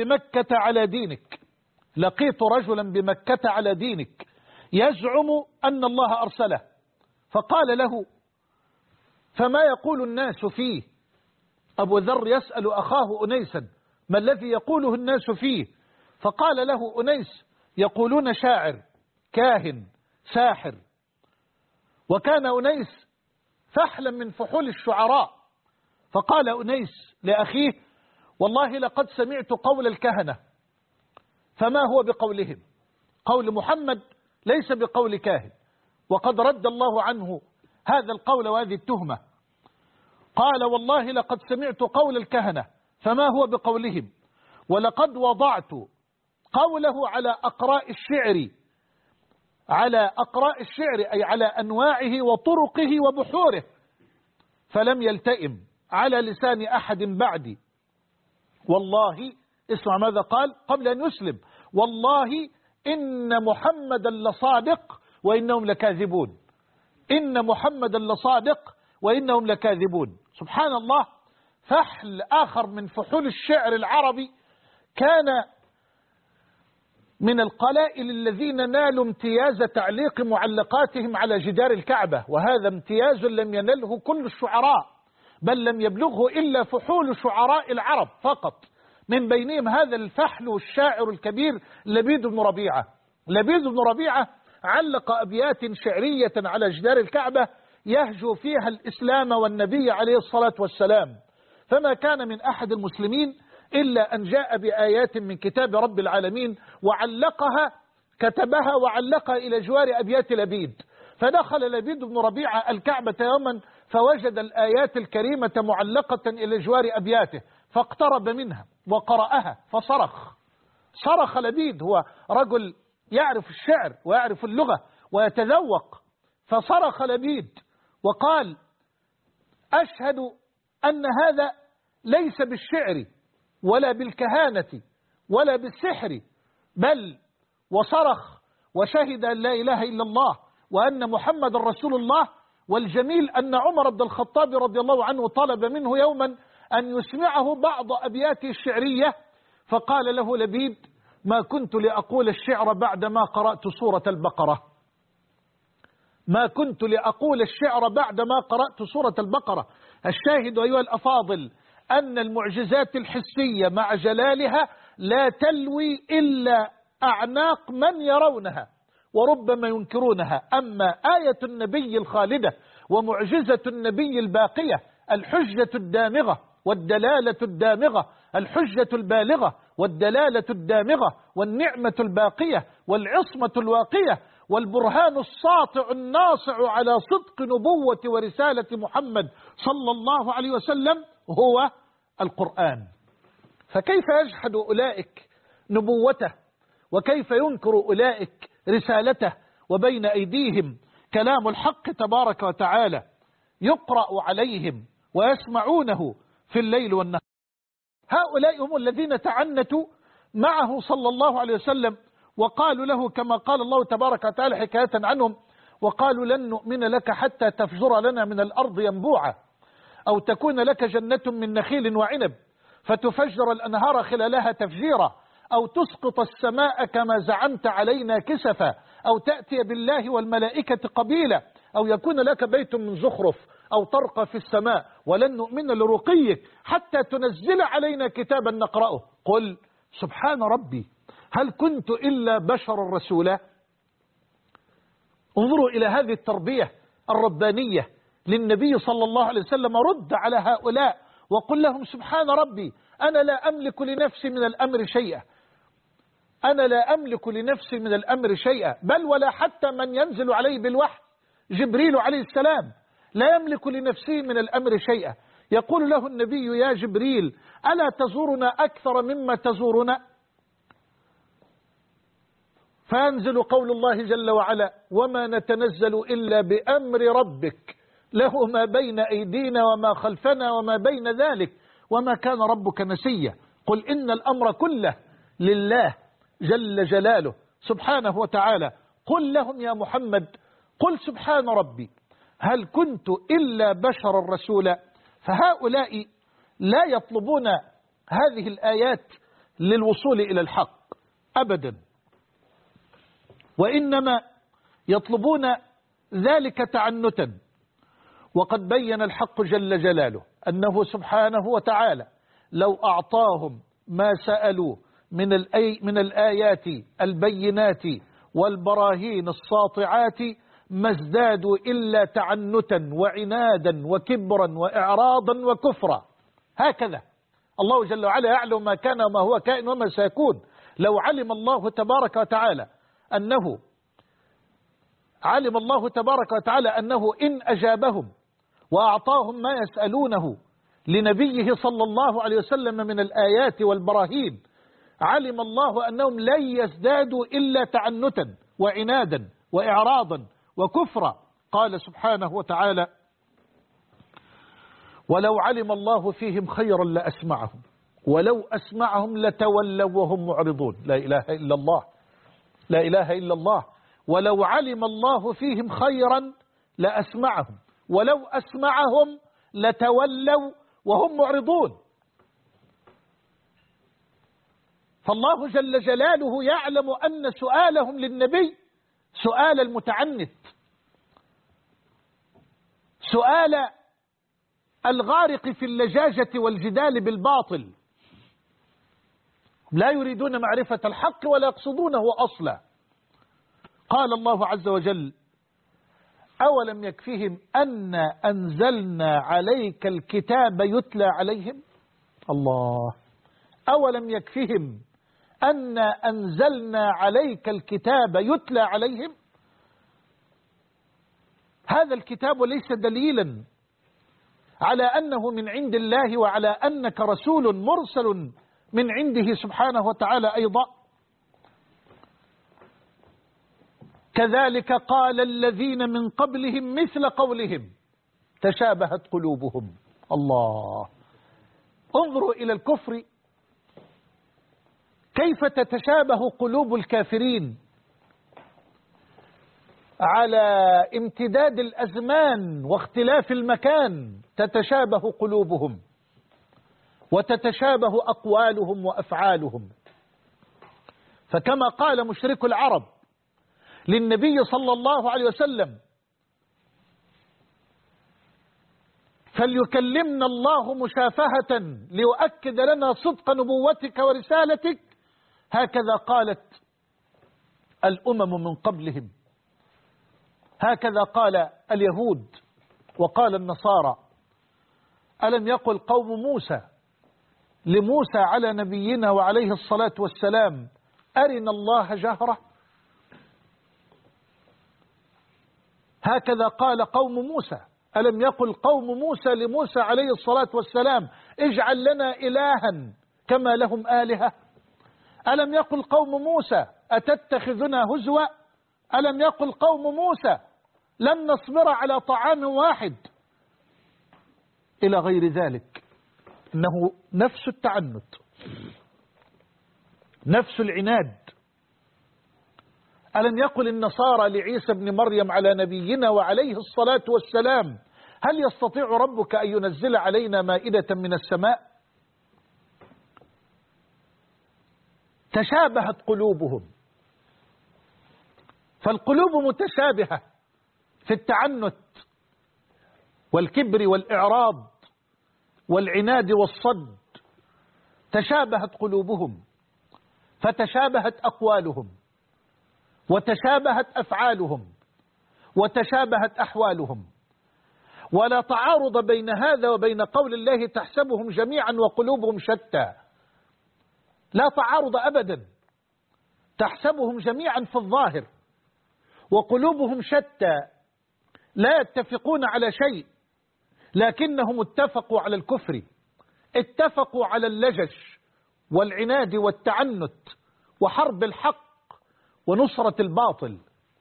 S1: بمكة على دينك يزعم أن الله أرسله. فقال له: فما يقول الناس فيه؟ أبو ذر يسأل أخاه أنيسا: ما الذي يقوله الناس فيه؟ فقال له أنيس: يقولون شاعر، كاهن، ساحر. وكان أنيس فحلا من فحول الشعراء. فقال أنيس لأخيه: والله لقد سمعت قول الكهنة فما هو بقولهم، قول محمد ليس بقول كاهن، وقد رد الله عنه هذا القول وهذه التهمة. قال: والله لقد سمعت قول الكهنة فما هو بقولهم، ولقد وضعت قوله على أقراء الشعر أي على أنواعه وطرقه وبحوره، فلم يلتئم على لسان أحد بعدي. والله، اسمع ماذا قال قبل أن يسلم: والله إن محمدا لصادق وإنهم لكاذبون. إن محمدا لصادق وإنهم لكاذبون. سبحان الله، فحل آخر من فحول الشعر العربي. كان من القلائل الذين نالوا امتياز تعليق معلقاتهم على جدار الكعبة، وهذا امتياز لم ينله كل الشعراء، بل لم يبلغه إلا فحول شعراء العرب فقط، من بينهم هذا الفحل والشاعر الكبير لبيد بن ربيعة. لبيد بن ربيعة علق أبيات شعرية على جدار الكعبة يهجو فيها الإسلام والنبي عليه الصلاة والسلام، فما كان من أحد المسلمين إلا أن جاء بآيات من كتاب رب العالمين كتبها وعلقها إلى جوار أبيات لبيد. فدخل لبيد بن ربيعة الكعبة يوما فوجد الآيات الكريمة معلقة إلى جوار أبياته، فاقترب منها وقرأها صرخ لبيد، هو رجل يعرف الشعر ويعرف اللغة ويتذوق، فصرخ لبيد وقال: أشهد أن هذا ليس بالشعر ولا بالكهانة ولا بالسحر، بل وصرخ وشهد أن لا إله إلا الله وأن محمد رسول الله. والجميل أن عمر بن الخطاب رضي الله عنه طلب منه يوما أن يسمعه بعض أبياته الشعرية، فقال له لبيد: ما كنت لأقول الشعر بعدما قرأت سورة البقرة. ما كنت لأقول الشعر بعدما قرأت سورة البقرة. الشاهد أيها الأفاضل أن المعجزات الحسية مع جلالها لا تلوي إلا أعناق من يرونها وربما ينكرونها. أما آية النبي الخالدة ومعجزة النبي الباقية، الحجة الدامغة والدلالة الدامغة، الحجة البالغة والدلالة الدامغة والنعمة الباقية والعصمة الواقية والبرهان الساطع الناصع على صدق نبوة ورسالة محمد صلى الله عليه وسلم هو القرآن. فكيف يجحد أولئك نبوته، وكيف ينكر أولئك رسالته، وبين أيديهم كلام الحق تبارك وتعالى يقرأ عليهم ويسمعونه في الليل والنهار. هؤلاء هم الذين تعنتوا معه صلى الله عليه وسلم وقالوا له كما قال الله تبارك وتعالى حكاية عنهم: وقالوا لن نؤمن لك حتى تفجر لنا من الأرض ينبوعا أو تكون لك جنة من نخيل وعنب فتفجر الأنهار خلالها تفجيرا أو تسقط السماء كما زعمت علينا كسفا أو تأتي بالله والملائكة قبيلا أو يكون لك بيت من زخرف أو ترقى في السماء، ولن نؤمن لرقيك حتى تنزل علينا كتابا نقرأه. قل سبحان ربي هل كنت إلا بشرا رسولا. انظروا إلى هذه التربية الربانية للنبي صلى الله عليه وسلم. رد على هؤلاء وقل لهم سبحان ربي أنا لا أملك لنفسي من الأمر شيئا، أنا لا أملك لنفسي من الأمر شيئا، بل ولا حتى من ينزل عليه بالوحي جبريل عليه السلام لا يملك لنفسه من الأمر شيئا. يقول له النبي يا جبريل ألا تزورنا أكثر مما تزورنا؟ فينزل قول الله جل وعلا وما نتنزل إلا بأمر ربك له ما بين أيدينا وما خلفنا وما بين ذلك وما كان ربك نسيا. قل إن الأمر كله لله جل جلاله سبحانه وتعالى. قل لهم يا محمد قل سبحان ربي هل كنت إلا بشرا رسولا. فهؤلاء لا يطلبون هذه الآيات للوصول إلى الحق أبدا، وإنما يطلبون ذلك تعنتا. وقد بين الحق جل جلاله أنه سبحانه وتعالى لو أعطاهم ما سألوه من الآيات البينات والبراهين الساطعات ما ازدادوا إلا تعنتا وعنادا وكبرا وإعراضا وكفرا. هكذا الله جل وعلا يعلم ما كان وما هو كائن وما سيكون. لو علم الله تبارك وتعالى أنه إن أجابهم وأعطاهم ما يسألونه لنبيه صلى الله عليه وسلم من الآيات والبراهين علم الله أنهم لن يزدادوا إلا تعنتا وعنادا وإعراضا وكفرا. قال سبحانه وتعالى ولو علم الله فيهم خيرا لأسمعهم ولو أسمعهم لتولوا وهم معرضون. لا إله إلا الله، لا إله إلا الله. ولو علم الله فيهم خيرا لأسمعهم ولو أسمعهم لتولوا وهم معرضون. فالله جل جلاله يعلم أن سؤالهم للنبي سؤال المتعنت، سؤال الغارق في اللجاجة والجدال بالباطل، لا يريدون معرفة الحق ولا يقصدونه أصلا. قال الله عز وجل أولم يكفهم أن أنزلنا عليك الكتاب يتلى عليهم. الله، أولم يكفهم أن أنزلنا عليك الكتاب يتلى عليهم. هذا الكتاب ليس دليلا على أنه من عند الله وعلى أنك رسول مرسل من عنده سبحانه وتعالى أيضا. كذلك قال الذين من قبلهم مثل قولهم تشابهت قلوبهم. الله، انظروا إلى الكفر كيف تتشابه قلوب الكافرين على امتداد الأزمان واختلاف المكان. تتشابه قلوبهم وتتشابه أقوالهم وأفعالهم. فكما قال مشرك العرب للنبي صلى الله عليه وسلم فليكلمنا الله مشافهة ليؤكد لنا صدق نبوتك ورسالتك، هكذا قالت الأمم من قبلهم، هكذا قال اليهود وقال النصارى. ألم يقل قوم موسى لموسى على نبينا وعليه الصلاة والسلام أرنا الله جهرة؟ هكذا قال قوم موسى. ألم يقل قوم موسى لموسى عليه الصلاة والسلام اجعل لنا إلها كما لهم آلهة؟ ألم يقل قوم موسى أتتخذنا هزوا؟ ألم يقل قوم موسى لن نصبر على طعام واحد؟ إلى غير ذلك. إنه نفس التعنت، نفس العناد. ألم يقل النصارى لعيسى بن مريم على نبينا وعليه الصلاة والسلام هل يستطيع ربك أن ينزل علينا مائدة من السماء؟ تشابهت قلوبهم. فالقلوب متشابهة في التعنت والكبر والإعراض والعناد والصد، تشابهت قلوبهم فتشابهت أقوالهم وتشابهت أفعالهم وتشابهت أحوالهم. ولا تعارض بين هذا وبين قول الله تحسبهم جميعا وقلوبهم شتى، لا تعارض أبدا. تحسبهم جميعا في الظاهر وقلوبهم شتى، لا يتفقون على شيء، لكنهم اتفقوا على الكفر، اتفقوا على اللجج والعناد والتعنت وحرب الحق ونصرة الباطل.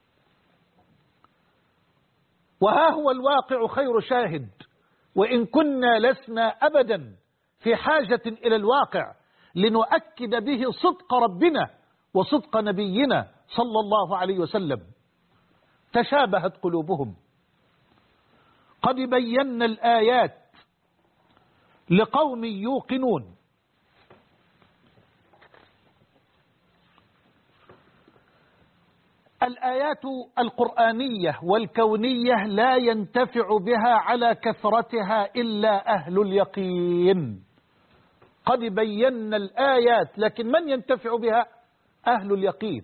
S1: وها هو الواقع خير شاهد، وإن كنا لسنا أبدا في حاجة إلى الواقع لنؤكد به صدق ربنا وصدق نبينا صلى الله عليه وسلم. تشابهت قلوبهم. قد بينا الآيات لقوم يوقنون. الآيات القرآنية والكونية لا ينتفع بها على كثرتها إلا أهل اليقين. قد بينا الآيات، لكن من ينتفع بها؟ أهل اليقين.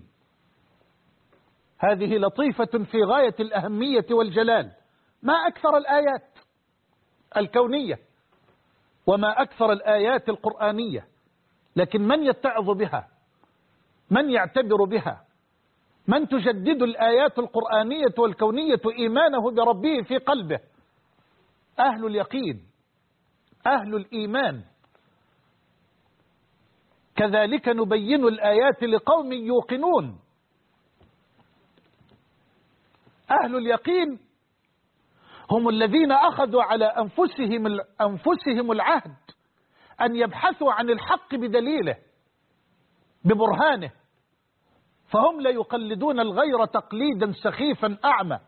S1: هذه لطيفة في غاية الأهمية والجلال. ما أكثر الآيات الكونية وما أكثر الآيات القرآنية، لكن من يتعظ بها؟ من يعتبر بها؟ من تجدد الآيات القرآنية والكونية إيمانه بربه في قلبه؟ أهل اليقين، أهل الإيمان. كذلك نبين الآيات لقوم يوقنون. أهل اليقين هم الذين أخذوا على أنفسهم العهد أن يبحثوا عن الحق بدليله ببرهانه، فهم لا يقلدون الغير تقليدا سخيفا أعمى،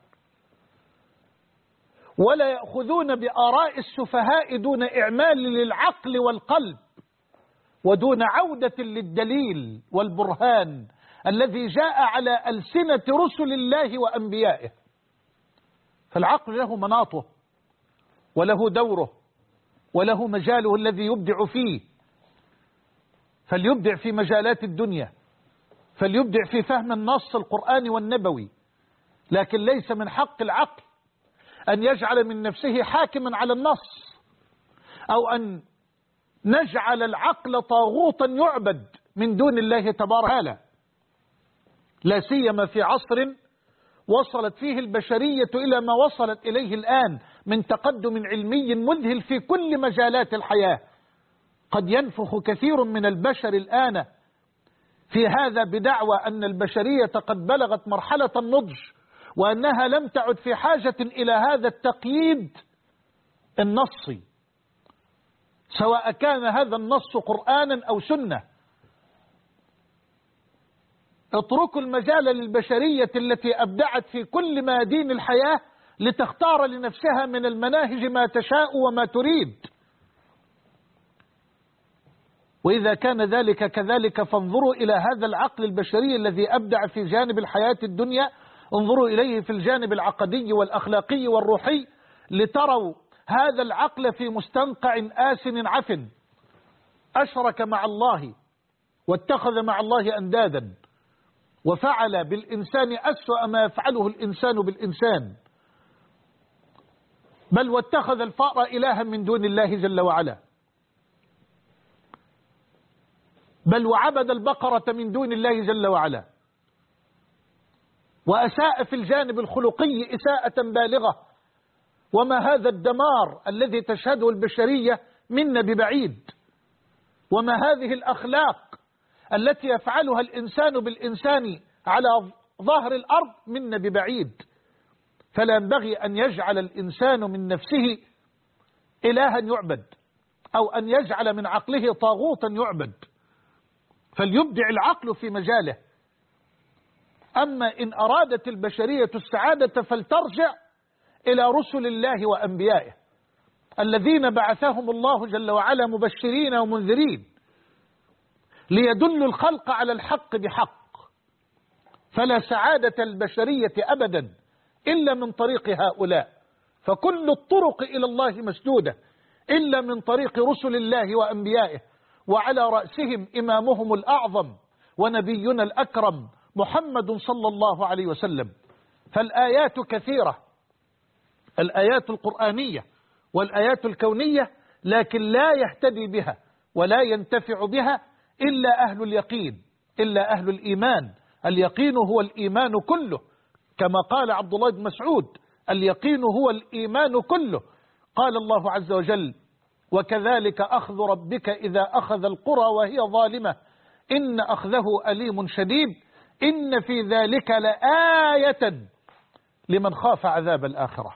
S1: ولا يأخذون بآراء السفهاء دون إعمال للعقل والقلب ودون عودة للدليل والبرهان الذي جاء على ألسنة رسل الله وأنبيائه. فالعقل له مناطه وله دوره وله مجاله الذي يبدع فيه، فليبدع في مجالات الدنيا، فليبدع في فهم النص القرآني والنبوي، لكن ليس من حق العقل أن يجعل من نفسه حاكما على النص، أو أن نجعل العقل طاغوتا يعبد من دون الله تبارك وتعالى، لا سيما في عصر وصلت فيه البشرية إلى ما وصلت إليه الآن من تقدم علمي مذهل في كل مجالات الحياة. قد ينفخ كثير من البشر الآن في هذا بدعوى أن البشرية قد بلغت مرحلة النضج، وأنها لم تعد في حاجة إلى هذا التقييد النصي، سواء كان هذا النص قرآنا أو سنة. اتركوا المجال للبشرية التي أبدعت في كل ميادين الحياة لتختار لنفسها من المناهج ما تشاء وما تريد. وإذا كان ذلك كذلك فانظروا إلى هذا العقل البشري الذي أبدع في جانب الحياة الدنيا، انظروا إليه في الجانب العقدي والأخلاقي والروحي، لتروا هذا العقل في مستنقع آسن عفن، أشرك مع الله واتخذ مع الله أندادا، وفعل بالإنسان أسوأ ما يفعله الإنسان بالإنسان، بل واتخذ الفأر إلها من دون الله جل وعلا، بل وعبد البقرة من دون الله جل وعلا، وأساء في الجانب الخلقي إساءة بالغة. وما هذا الدمار الذي تشهده البشرية منا ببعيد، وما هذه الأخلاق التي يفعلها الإنسان بالإنسان على ظهر الأرض منا ببعيد. فلا ينبغي أن يجعل الإنسان من نفسه إلها يعبد، أو أن يجعل من عقله طاغوتا يعبد، فليبدع العقل في مجاله. أما إن أرادت البشرية السعادة فلترجع إلى رسل الله وأنبيائه الذين بعثهم الله جل وعلا مبشرين ومنذرين ليدلوا الخلق على الحق بحق. فلا سعادة البشرية أبدا إلا من طريق هؤلاء. فكل الطرق إلى الله مسدودة إلا من طريق رسل الله وأنبيائه، وعلى رأسهم إمامهم الأعظم ونبينا الأكرم محمد صلى الله عليه وسلم. فالآيات كثيرة، الآيات القرآنية والآيات الكونية، لكن لا يهتدي بها ولا ينتفع بها إلا أهل اليقين، إلا أهل الإيمان. اليقين هو الإيمان كله، كما قال عبد الله بن مسعود: اليقين هو الإيمان كله. قال الله عز وجل: وكذلك أخذ ربك إذا أخذ القرى وهي ظالمة إن أخذه أليم شديد إن في ذلك لآية لمن خاف عذاب الآخرة.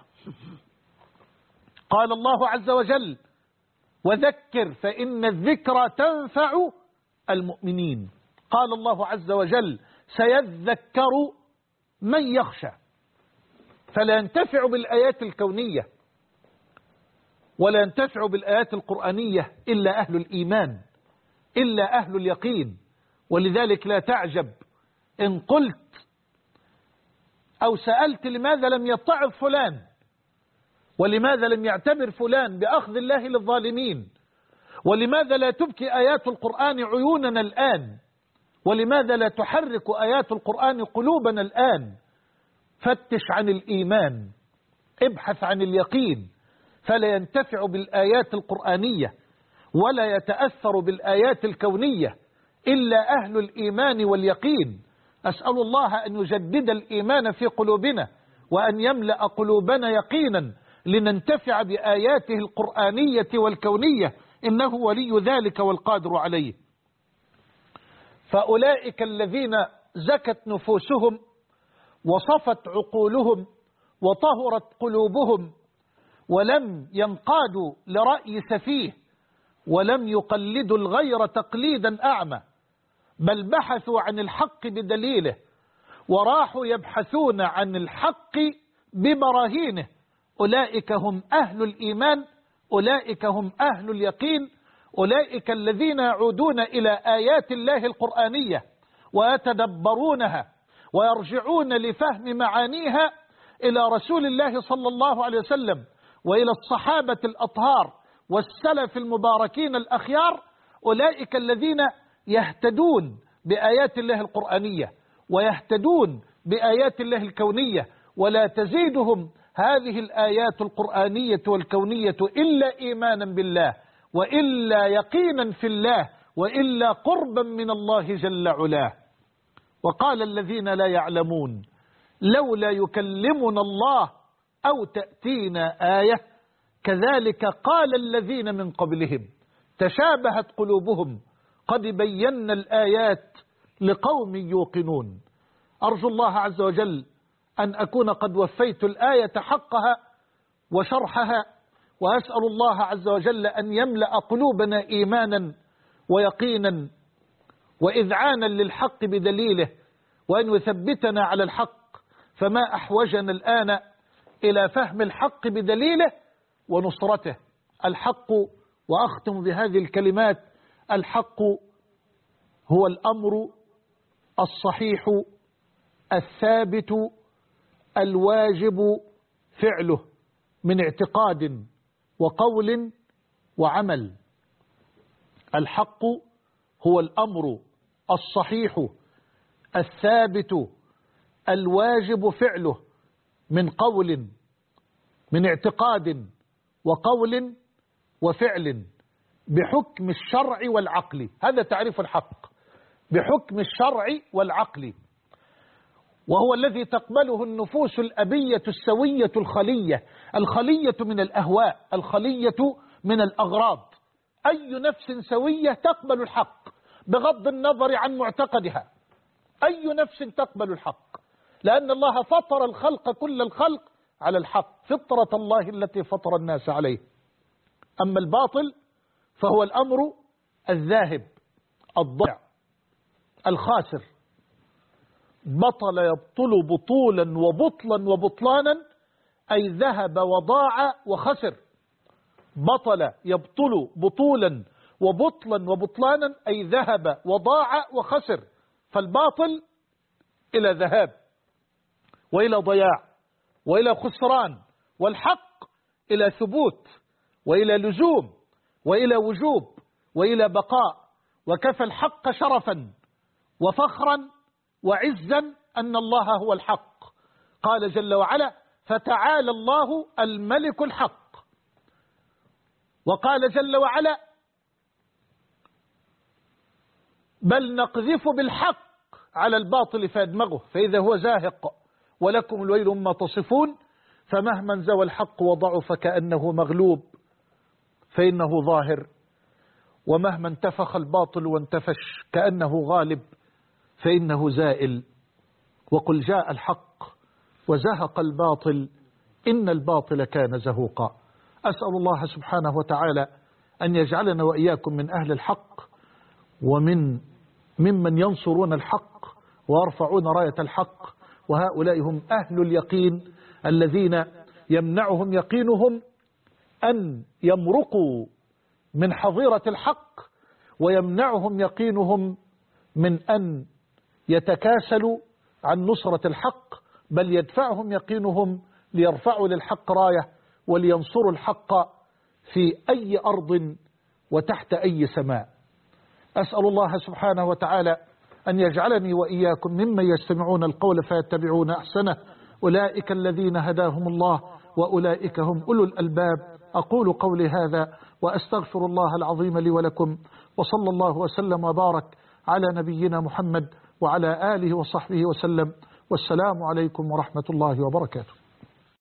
S1: قال الله عز وجل: وذكر فإن الذكرى تنفع المؤمنين. قال الله عز وجل: سيذكر من يخشى. فلا ينتفع بالآيات الكونية ولا ينتفع بالآيات القرآنية إلا أهل الإيمان، إلا أهل اليقين. ولذلك لا تعجب إن قلت أو سألت لماذا لم يتعظ فلان، ولماذا لم يعتبر فلان بأخذ الله للظالمين، ولماذا لا تبكي آيات القرآن عيوننا الآن، ولماذا لا تحرك آيات القرآن قلوبنا الآن. فتش عن الإيمان، ابحث عن اليقين، فلا ينتفع بالآيات القرآنية ولا يتأثر بالآيات الكونية إلا أهل الإيمان واليقين. أسأل الله أن يجدد الإيمان في قلوبنا وأن يملأ قلوبنا يقينا لننتفع بآياته القرآنية والكونية، إنه ولي ذلك والقادر عليه. فأولئك الذين زكت نفوسهم وصفت عقولهم وطهرت قلوبهم ولم ينقادوا لرأي سفيه ولم يقلدوا الغير تقليدا أعمى، بل بحثوا عن الحق بدليله وراحوا يبحثون عن الحق ببراهينه. أولئك هم أهل الإيمان، أولئك هم أهل اليقين، أولئك الذين يعودون إلى آيات الله القرآنية ويتدبرونها ويرجعون لفهم معانيها إلى رسول الله صلى الله عليه وسلم وإلى الصحابة الأطهار والسلف المباركين الأخيار. أولئك الذين يهتدون بآيات الله القرآنية ويهتدون بآيات الله الكونية، ولا تزيدهم هذه الآيات القرآنية والكونية إلا إيمانا بالله، وإلا يقينا في الله، وإلا قربا من الله جل علاه. وقال الذين لا يعلمون: لولا يكلمنا الله أو تأتينا آية كذلك قال الذين من قبلهم تشابهت قلوبهم قد بينا الآيات لقوم يوقنون. أرجو الله عز وجل أن أكون قد وفيت الآية حقها وشرحها، وأسأل الله عز وجل أن يملأ قلوبنا إيمانا ويقينا وإذعانا للحق بدليله، وأن يثبتنا على الحق، فما أحوجنا الآن إلى فهم الحق بدليله ونصرته. الحق، وأختم بهذه الكلمات: الحق هو الأمر الصحيح الثابت الواجب فعله من اعتقاد وقول وعمل. الحق هو الأمر الصحيح الثابت الواجب فعله من قول، من اعتقاد وقول وفعل، بحكم الشرع والعقل. هذا تعريف الحق، بحكم الشرع والعقل، وهو الذي تقبله النفوس الأبية السوية الخلية من الأهواء، الخلية من الأغراض. أي نفس سوية تقبل الحق بغض النظر عن معتقدها، أي نفس تقبل الحق، لأن الله فطر الخلق كل الخلق على الحق، فطرة الله التي فطر الناس عليه. أما الباطل فهو الأمر الذاهب الضائع الخاسر. بطل يبطل بطولا وبطلا وبطلانا، أي ذهب وضاع وخسر. بطل يبطل بطولا وبطلا وبطلانا، أي ذهب وضاع وخسر. فالباطل إلى ذهاب وإلى ضياع وإلى خسران، والحق إلى ثبوت وإلى لزوم وإلى وجوب وإلى بقاء. وكفى الحق شرفا وفخرا وعزا أن الله هو الحق. قال جل وعلا: فتعالى الله الملك الحق. وقال جل وعلا: بل نقذف بالحق على الباطل فيدمغه فإذا هو زاهق ولكم الويل مما تصفون. فمهما انزوى الحق وضعف كأنه مغلوب فإنه ظاهر، ومهما انتفخ الباطل وانتفش كأنه غالب فإنه زائل. وقل جاء الحق وزهق الباطل إن الباطل كان زهوقا. أسأل الله سبحانه وتعالى أن يجعلنا وإياكم من أهل الحق ممن ينصرون الحق ويرفعون راية الحق. وهؤلاء هم أهل اليقين الذين يمنعهم يقينهم أن يمرقوا من حظيرة الحق، ويمنعهم يقينهم من أن يتكاسلوا عن نصرة الحق، بل يدفعهم يقينهم ليرفعوا للحق راية ولينصروا الحق في أي أرض وتحت أي سماء. أسأل الله سبحانه وتعالى أن يجعلني وإياكم ممن يستمعون القول فيتبعون أحسنه. أولئك الذين هداهم الله وأولئك هم أولو الألباب. أقول قولي هذا وأستغفر الله العظيم لي ولكم، وصلى الله وسلم وبارك على نبينا محمد وعلى آله وصحبه وسلم. والسلام عليكم ورحمة الله وبركاته.